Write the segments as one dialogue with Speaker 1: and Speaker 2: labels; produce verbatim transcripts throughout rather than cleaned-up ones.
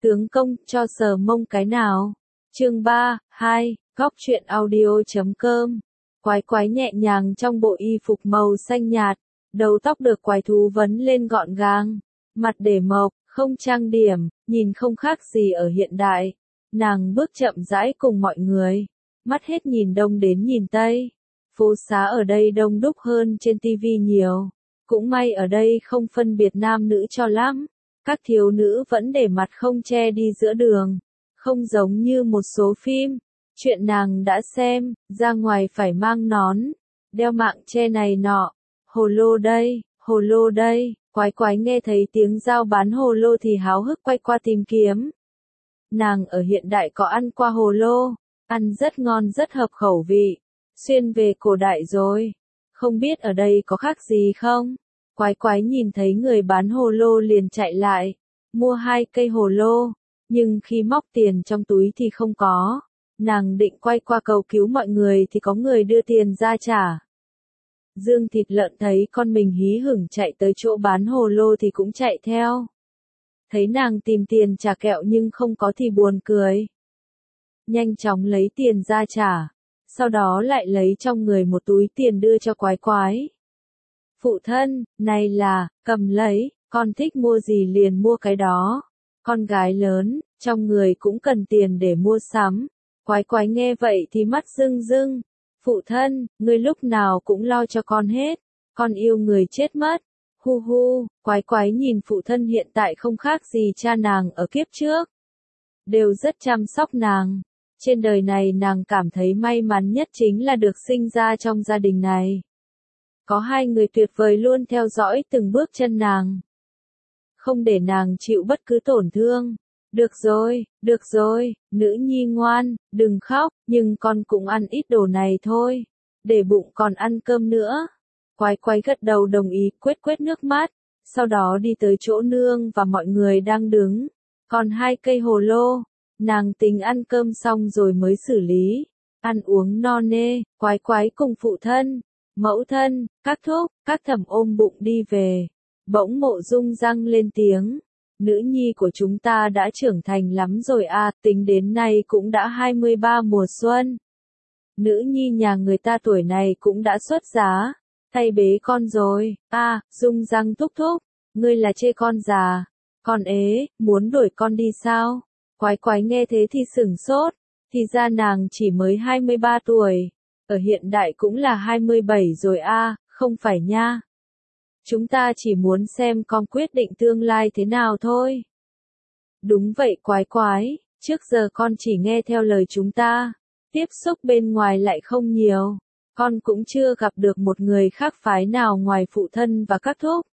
Speaker 1: Tướng công, cho sờ mông cái nào. Chương ba, hai, góc truyện audio.com. Quái quái nhẹ nhàng trong bộ y phục màu xanh nhạt, đầu tóc được quái thú vấn lên gọn gàng, mặt để mộc, không trang điểm, nhìn không khác gì ở hiện đại. Nàng bước chậm rãi cùng mọi người, mắt hết nhìn đông đến nhìn tây. Phố xá ở đây đông đúc hơn trên tivi nhiều, cũng may ở đây không phân biệt nam nữ cho lắm. Các thiếu nữ vẫn để mặt không che đi giữa đường, không giống như một số phim. Chuyện nàng đã xem, ra ngoài phải mang nón, đeo mạng che này nọ. Hồ lô đây, hồ lô đây, quái quái nghe thấy tiếng giao bán hồ lô thì háo hức quay qua tìm kiếm. Nàng ở hiện đại có ăn qua hồ lô, ăn rất ngon rất hợp khẩu vị, xuyên về cổ đại rồi. Không biết ở đây có khác gì không? Quái quái nhìn thấy người bán hồ lô liền chạy lại, mua hai cây hồ lô, nhưng khi móc tiền trong túi thì không có. Nàng định quay qua cầu cứu mọi người thì có người đưa tiền ra trả. Dương thịt lợn thấy con mình hí hửng chạy tới chỗ bán hồ lô thì cũng chạy theo. Thấy nàng tìm tiền trả kẹo nhưng không có thì buồn cười. Nhanh chóng lấy tiền ra trả, sau đó lại lấy trong người một túi tiền đưa cho quái quái. Phụ thân, này là, cầm lấy, con thích mua gì liền mua cái đó. Con gái lớn, trong người cũng cần tiền để mua sắm. Quái quái nghe vậy thì mắt rưng rưng. Phụ thân, ngươi lúc nào cũng lo cho con hết. Con yêu người chết mất. Hu hu, quái quái nhìn phụ thân hiện tại không khác gì cha nàng ở kiếp trước. Đều rất chăm sóc nàng. Trên đời này nàng cảm thấy may mắn nhất chính là được sinh ra trong gia đình này. Có hai người tuyệt vời luôn theo dõi từng bước chân nàng. Không để nàng chịu bất cứ tổn thương. Được rồi, được rồi, nữ nhi ngoan, đừng khóc, nhưng con cũng ăn ít đồ này thôi. Để bụng còn ăn cơm nữa. Quái quái gật đầu đồng ý, quét quét nước mắt. Sau đó đi tới chỗ nương và mọi người đang đứng. Còn hai cây hồ lô. Nàng tính ăn cơm xong rồi mới xử lý. Ăn uống no nê, quái quái cùng phụ thân, mẫu thân, các thúc, các thẩm ôm bụng đi về. Bỗng Mộ Dung răng lên tiếng. Nữ nhi của chúng ta đã trưởng thành lắm rồi à, tính đến nay cũng đã hai mươi ba mùa xuân. Nữ nhi nhà người ta tuổi này cũng đã xuất giá, thay bế con rồi. À, Dung răng thúc thúc, ngươi là chê con già. Con ế, muốn đuổi con đi sao? Quái quái nghe thế thì sửng sốt, thì ra nàng chỉ mới hai mươi ba tuổi. Ở hiện đại cũng là hai mươi bảy rồi à, không phải nha. Chúng ta chỉ muốn xem con quyết định tương lai thế nào thôi. Đúng vậy quái quái, trước giờ con chỉ nghe theo lời chúng ta, tiếp xúc bên ngoài lại không nhiều, con cũng chưa gặp được một người khác phái nào ngoài phụ thân và các thúc.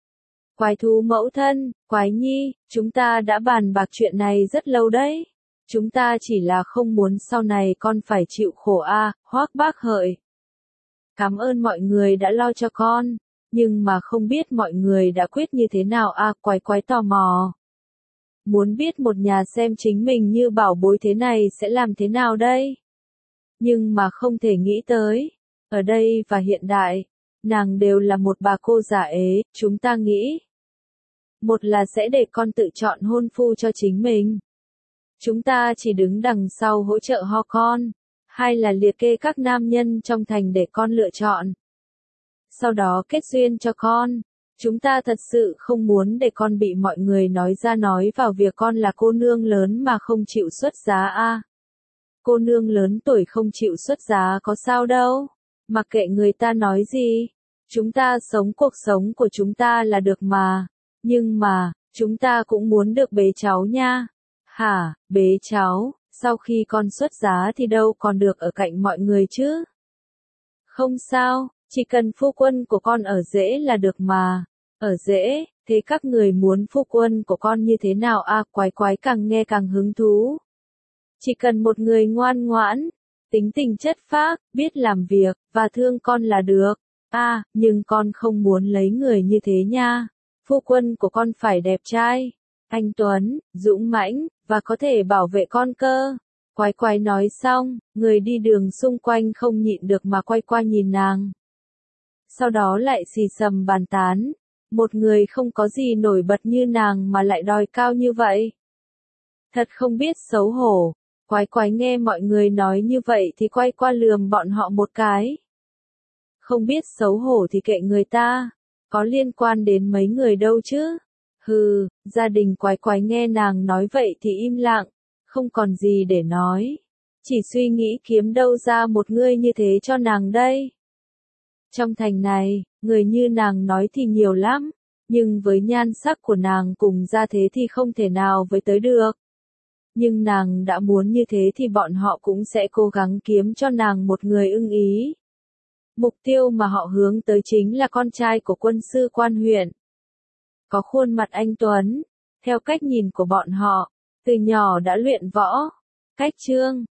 Speaker 1: Quái thú mẫu thân, quái nhi, chúng ta đã bàn bạc chuyện này rất lâu đấy. Chúng ta chỉ là không muốn sau này con phải chịu khổ a, à, Hoắc Bác Hợi. Cảm ơn mọi người đã lo cho con. Nhưng mà không biết mọi người đã quyết như thế nào à, quái quái tò mò. Muốn biết một nhà xem chính mình như bảo bối thế này sẽ làm thế nào đây? Nhưng mà không thể nghĩ tới. Ở đây và hiện đại, nàng đều là một bà cô già ế, chúng ta nghĩ. Một là sẽ để con tự chọn hôn phu cho chính mình. Chúng ta chỉ đứng đằng sau hỗ trợ ho con. Hai là liệt kê các nam nhân trong thành để con lựa chọn. Sau đó kết duyên cho con. Chúng ta thật sự không muốn để con bị mọi người nói ra nói vào việc con là cô nương lớn mà không chịu xuất giá a. À, cô nương lớn tuổi không chịu xuất giá có sao đâu. Mặc kệ người ta nói gì. Chúng ta sống cuộc sống của chúng ta là được mà. Nhưng mà, chúng ta cũng muốn được bế cháu nha. Hả, bế cháu, sau khi con xuất giá thì đâu còn được ở cạnh mọi người chứ? Không sao. Chỉ cần phu quân của con ở rễ là được mà. Ở rễ, thế các người muốn phu quân của con như thế nào à, quái quái càng nghe càng hứng thú. Chỉ cần một người ngoan ngoãn, tính tình chất phác, biết làm việc, và thương con là được. À, nhưng con không muốn lấy người như thế nha. Phu quân của con phải đẹp trai, anh tuấn, dũng mãnh, và có thể bảo vệ con cơ. Quái quái nói xong, người đi đường xung quanh không nhịn được mà quay qua nhìn nàng. Sau đó lại xì xầm bàn tán, một người không có gì nổi bật như nàng mà lại đòi cao như vậy. Thật không biết xấu hổ. Quái quái nghe mọi người nói như vậy thì quay qua lườm bọn họ một cái. Không biết xấu hổ thì kệ người ta, có liên quan đến mấy người đâu chứ. Hừ, gia đình quái quái nghe nàng nói vậy thì im lặng, không còn gì để nói. Chỉ suy nghĩ kiếm đâu ra một người như thế cho nàng đây. Trong thành này, người như nàng nói thì nhiều lắm, nhưng với nhan sắc của nàng cùng gia thế thì không thể nào với tới được. Nhưng nàng đã muốn như thế thì bọn họ cũng sẽ cố gắng kiếm cho nàng một người ưng ý. Mục tiêu mà họ hướng tới chính là con trai của quân sư quan huyện. Có khuôn mặt anh tuấn, theo cách nhìn của bọn họ, từ nhỏ đã luyện võ, cách trương,